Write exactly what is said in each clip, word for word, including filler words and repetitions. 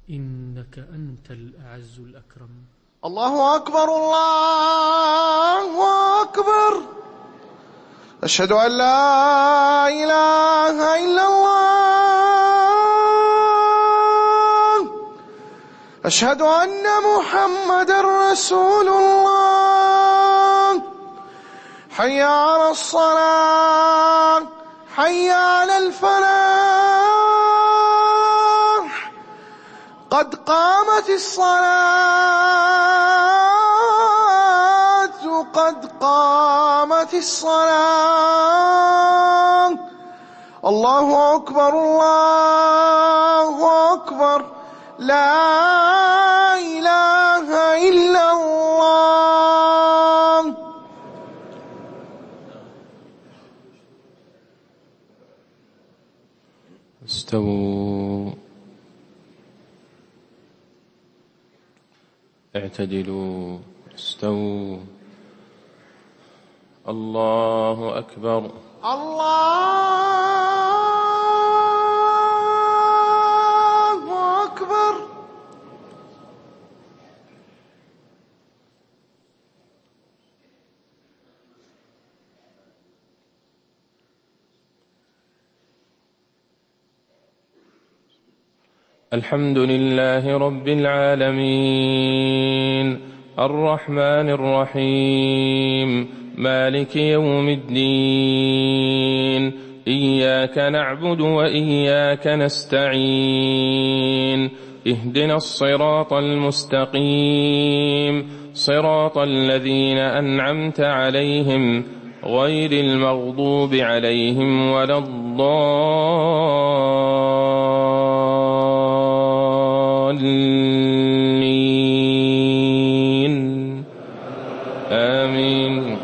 إنك أنت الأعز الأكرم. الله أكبر الله أكبر. أشهد أن لا إله إلا الله. أشهد أن محمد رسول الله. حي على الصلاة، حي على الفلاح، قد قامت الصلاة، قد قامت الصلاة. الله أكبر الله أكبر. لا إله إلا الله. استووا، اعتدلوا، استووا. الله أكبر. الله أكبر. الحمد لله رب العالمين، الرحمن الرحيم، مالك يوم الدين. إياك نعبد وإياك نستعين. اهدنا الصراط المستقيم، صراط الذين أنعمت عليهم غير المغضوب عليهم ولا الضالين. آمين.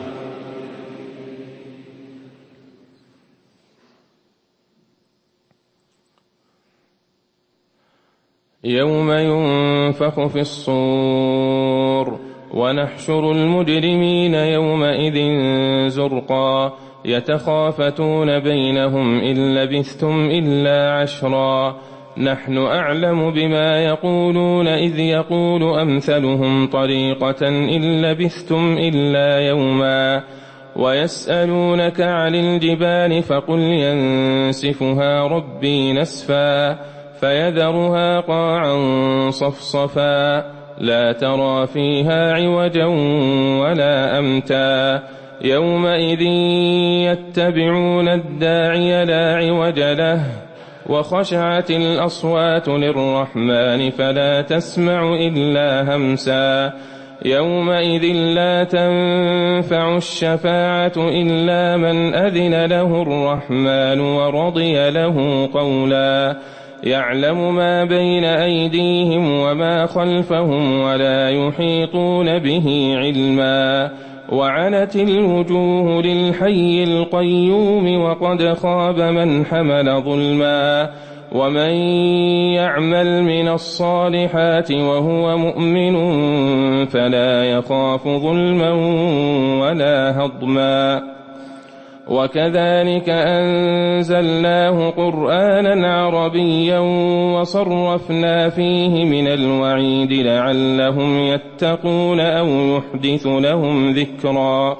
يوم ينفخ في الصور ونحشر المجرمين يومئذ زرقا يتخافتون بينهم إن لبثتم إلا عشرا نحن أعلم بما يقولون إذ يقول أمثلهم طريقة إن لبثتم إلا يوما ويسألونك عن الجبال فقل ينسفها ربي نسفا فيذرها قاعا صفصفا لا ترى فيها عوجا ولا أمتا يومئذ يتبعون الداعي لا عوج له وخشعت الأصوات للرحمن فلا تسمع إلا همسا يومئذ لا تنفع الشفاعة إلا من أذن له الرحمن ورضي له قولا يعلم ما بين أيديهم وما خلفهم ولا يحيطون به علما وعنت الوجوه للحي القيوم وقد خاب من حمل ظلما ومن يعمل من الصالحات وهو مؤمن فلا يخاف ظلما ولا هضما وكذلك أنزلناه قرآنا عربيا وصرفنا فيه من الوعيد لعلهم يتقون أو يحدث لهم ذكرا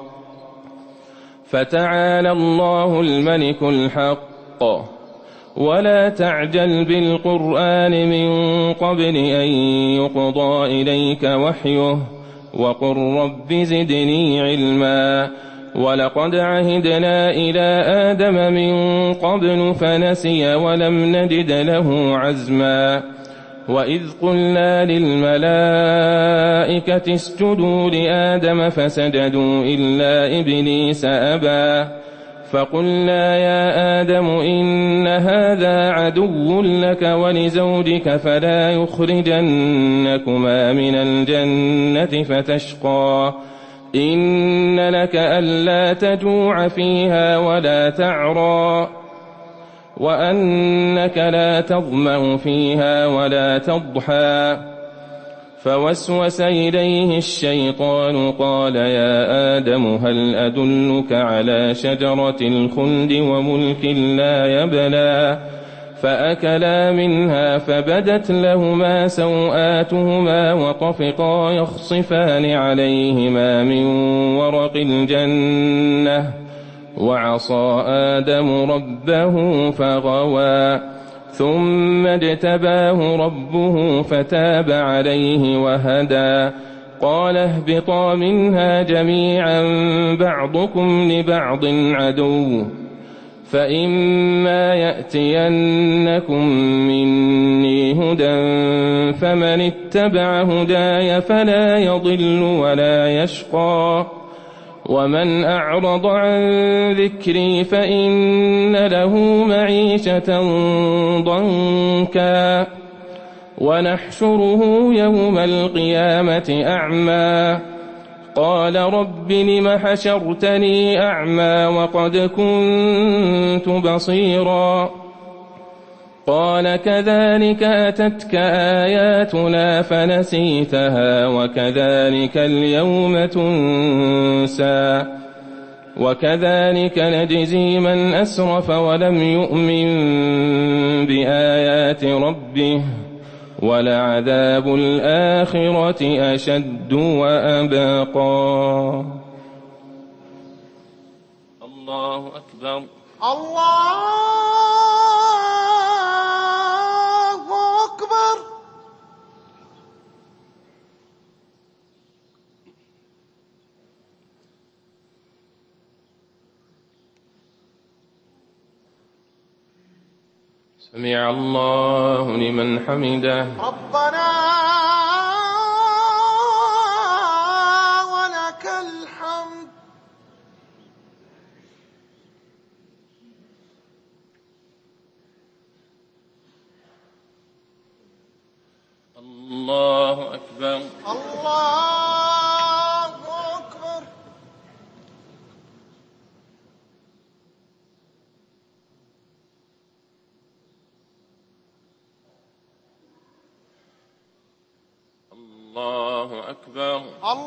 فتعالى الله الملك الحق ولا تعجل بالقرآن من قبل أن يقضى إليك وحيه وقل رب زدني علما ولقد عهدنا إلى آدم من قبل فنسي ولم نجد له عزما وإذ قلنا للملائكة اسجدوا لآدم فسجدوا إلا إبليس أبى فقلنا يا آدم إن هذا عدو لك ولزوجك فلا يخرجنكما من الجنة فتشقى إن لك ألا تجوع فيها ولا تعرى وأنك لا تظمأ فيها ولا تضحى فوسوس إليه الشيطان قال يا آدم هل أدلك على شجرة الخلد وملك لا يبلى فأكلا منها فبدت لهما سوآتهما وطفقا يخصفان عليهما من ورق الجنة وعصى آدم ربه فغوى ثم اجتباه ربه فتاب عليه وهدى قال اهبطا منها جميعا بعضكم لبعض عدو فإما يأتينكم مني هدى فمن اتبع هداي فلا يضل ولا يشقى ومن أعرض عن ذكري فإن له معيشة ضنكا ونحشره يوم القيامة أعمى قال رب لم حشرتني أعمى وقد كنت بصيرا قال كذلك أتتك آياتنا فنسيتها وكذلك اليوم تنسى وكذلك نجزي من أسرف ولم يؤمن بآيات ربه ولعذاب الآخرة أشد وأبقى. الله أكبر. الله أكبر. سمع الله لمن حمده. ربنا ولك الحمد. الله أكبر. الله أكبر. الله أكبر.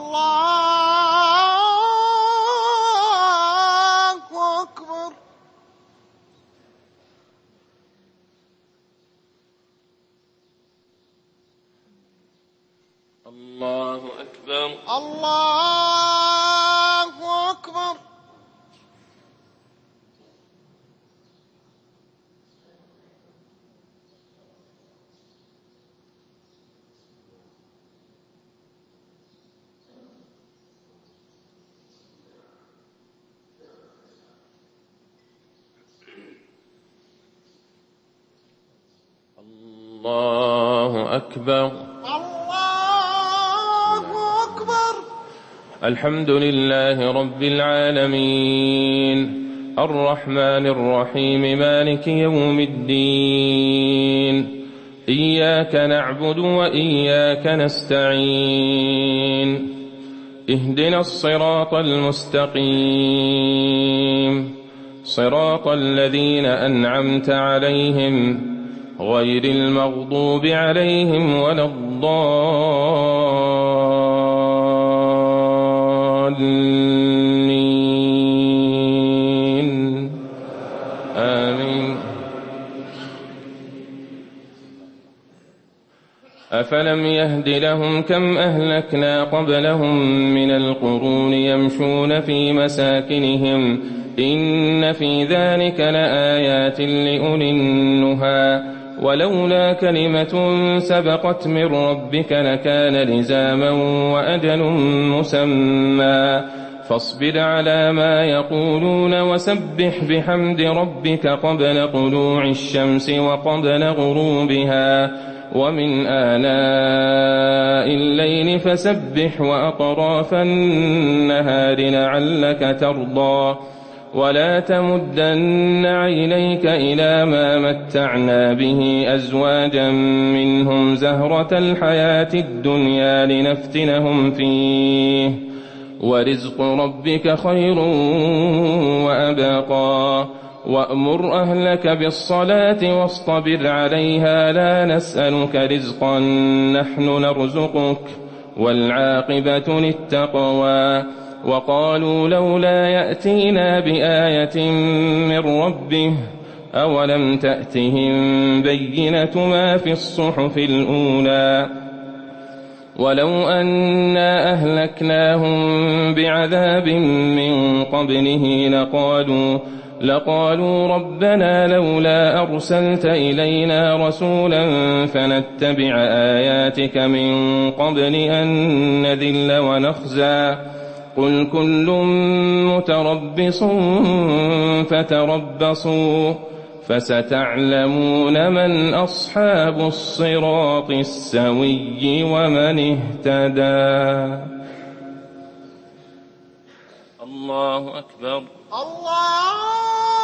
الله أكبر. الله أكبر. الله أكبر. الله أكبر. الله أكبر. الحمد لله رب العالمين الرحمن الرحيم مالك يوم الدين إياك نعبد وإياك نستعين اهدنا الصراط المستقيم صراط الذين أنعمت عليهم غير المغضوب عليهم ولا الضالين آمين. أفلم يهد لهم كم أهلكنا قبلهم من القرون يمشون في مساكنهم إن في ذلك لآيات لأولي النهى ولولا كلمة سبقت من ربك لكان لزاما وأجل مسمى فاصبر على ما يقولون وسبح بحمد ربك قبل طلوع الشمس وقبل غروبها ومن آلاء الليل فسبح وأطراف النهار لعلك ترضى ولا تمدن عينيك إلى ما متعنا به أزواجا منهم زهرة الحياة الدنيا لنفتنهم فيه ورزق ربك خير وأبقى وأمر أهلك بالصلاة واصطبر عليها لا نسألك رزقا نحن نرزقك والعاقبة للتقوى وقالوا لولا يأتينا بآية من ربه أولم تأتهم بينة ما في الصحف الأولى ولو أنا أهلكناهم بعذاب من قبله لقالوا لقالوا ربنا لولا أرسلت إلينا رسولا فنتبع آياتك من قبل أن نذل ونخزى قل كل متربص فتربصوا فستعلمون من أصحاب الصراط السوي ومن اهتدى. الله أكبر. الله